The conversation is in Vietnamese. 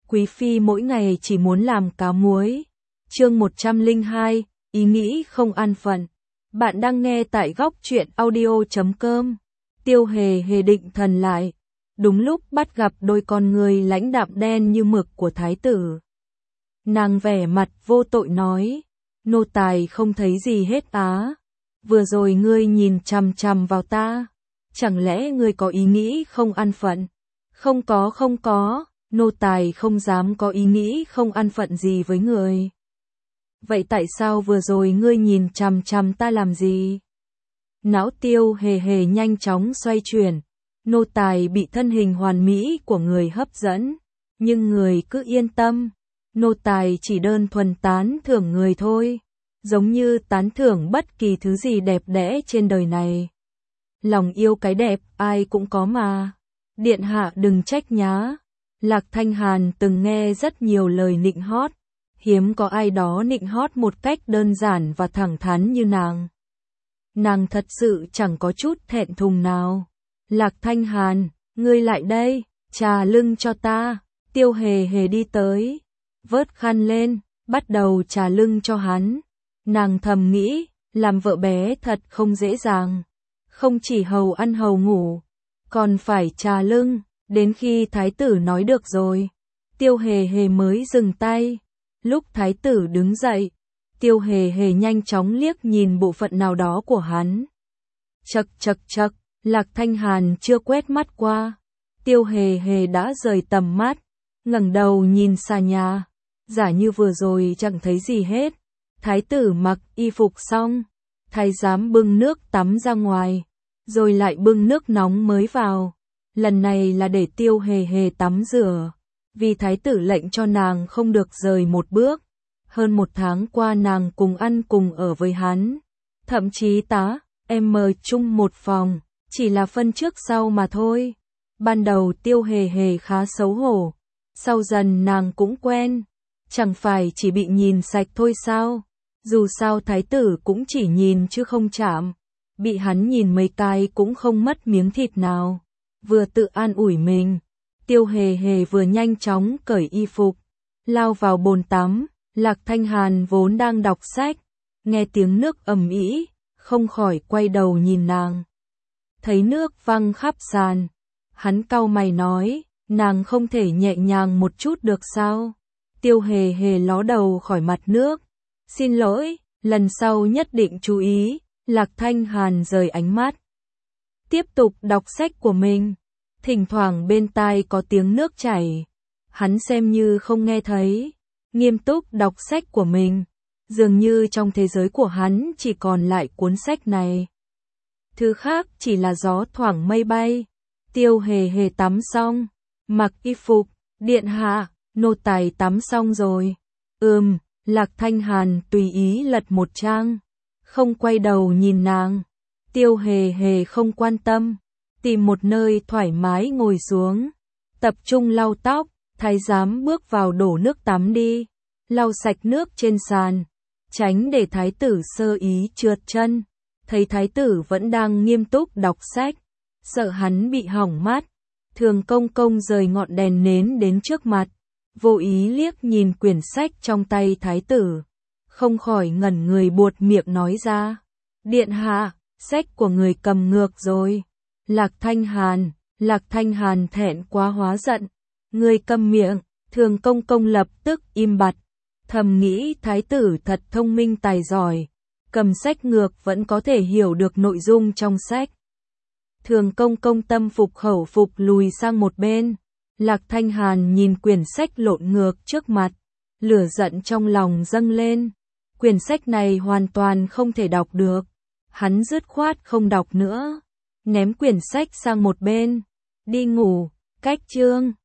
Quý phi mỗi ngày chỉ muốn làm cá muối. Chương 102, ý nghĩ không an phận. Bạn đang nghe tại góc truyện audio.com. Tiêu Hề Hề định thần lại, đúng lúc bắt gặp đôi con người lãnh đạm đen như mực của thái tử. Nàng vẻ mặt vô tội nói, nô tài không thấy gì hết á. Vừa rồi ngươi nhìn chằm chằm vào ta, chẳng lẽ ngươi có ý nghĩ không an phận? Không có, nô tài không dám có ý nghĩ không an phận gì với người. Vậy tại sao vừa rồi ngươi nhìn chằm chằm ta làm gì? Não Tiêu Hề Hề nhanh chóng xoay chuyển, nô tài bị thân hình hoàn mỹ của người hấp dẫn, nhưng người cứ yên tâm, nô tài chỉ đơn thuần tán thưởng người thôi, giống như tán thưởng bất kỳ thứ gì đẹp đẽ trên đời này. Lòng yêu cái đẹp ai cũng có mà. Điện hạ đừng trách nhá. Lạc Thanh Hàn từng nghe rất nhiều lời nịnh hót, hiếm có ai đó nịnh hót một cách đơn giản và thẳng thắn như nàng. Nàng thật sự chẳng có chút thẹn thùng nào. Lạc Thanh Hàn, ngươi lại đây, trà lưng cho ta. Tiêu Hề Hề đi tới, vớt khăn lên, bắt đầu trà lưng cho hắn. Nàng thầm nghĩ, làm vợ bé thật không dễ dàng. Không chỉ hầu ăn hầu ngủ, còn phải trà lưng, đến khi thái tử nói được rồi. Tiêu Hề Hề mới dừng tay. Lúc thái tử đứng dậy, Tiêu Hề Hề nhanh chóng liếc nhìn bộ phận nào đó của hắn. Chậc, Lạc Thanh Hàn chưa quét mắt qua. Tiêu Hề Hề đã rời tầm mắt, ngẩng đầu nhìn xà nhà, giả như vừa rồi chẳng thấy gì hết. Thái tử mặc y phục xong, thái giám bưng nước tắm ra ngoài, rồi lại bưng nước nóng mới vào. Lần này là để Tiêu Hề Hề tắm rửa, vì thái tử lệnh cho nàng không được rời một bước. Hơn 1 tháng qua nàng cùng ăn cùng ở với hắn, thậm chí em mời chung một phòng, chỉ là phân trước sau mà thôi. Ban đầu Tiêu Hề Hề khá xấu hổ, sau dần nàng cũng quen, chẳng phải chỉ bị nhìn sạch thôi sao? Dù sao thái tử cũng chỉ nhìn chứ không chạm, bị hắn nhìn mấy cái cũng không mất miếng thịt nào. Vừa tự an ủi mình, Tiêu Hề Hề vừa nhanh chóng cởi y phục, lao vào bồn tắm. Lạc Thanh Hàn vốn đang đọc sách, nghe tiếng nước ầm ĩ, không khỏi quay đầu nhìn nàng. Thấy nước văng khắp sàn, hắn cau mày nói, nàng không thể nhẹ nhàng một chút được sao? Tiêu Hề Hề ló đầu khỏi mặt nước, xin lỗi, lần sau nhất định chú ý. Lạc Thanh Hàn rời ánh mắt, tiếp tục đọc sách của mình. Thỉnh thoảng bên tai có tiếng nước chảy, hắn xem như không nghe thấy, nghiêm túc đọc sách của mình. Dường như trong thế giới của hắn chỉ còn lại cuốn sách này. Thứ khác chỉ là gió thoảng mây bay. Tiêu Hề Hề tắm xong, mặc y phục, điện hạ, nô tài tắm xong rồi. Lạc Thanh Hàn tùy ý lật một trang, không quay đầu nhìn nàng. Tiêu Hề Hề không quan tâm, tìm một nơi thoải mái ngồi xuống, tập trung lau tóc. Thái giám bước vào đổ nước tắm đi, lau sạch nước trên sàn, tránh để thái tử sơ ý trượt chân. Thấy thái tử vẫn đang nghiêm túc đọc sách, sợ hắn bị hỏng mắt, Thường Công Công rời ngọn đèn nến đến trước mặt, vô ý liếc nhìn quyển sách trong tay thái tử, không khỏi ngẩn người buột miệng nói ra, điện hạ, sách của người cầm ngược rồi. Lạc Thanh Hàn thẹn quá hóa giận, người câm miệng. Thường Công Công lập tức im bặt, thầm nghĩ thái tử thật thông minh tài giỏi, cầm sách ngược vẫn có thể hiểu được nội dung trong sách. Thường Công Công tâm phục khẩu phục lùi sang một bên. Lạc Thanh Hàn nhìn quyển sách lộn ngược trước mặt, lửa giận trong lòng dâng lên. Quyển sách này hoàn toàn không thể đọc được, hắn dứt khoát không đọc nữa, ném quyển sách sang một bên, đi ngủ. Cách chương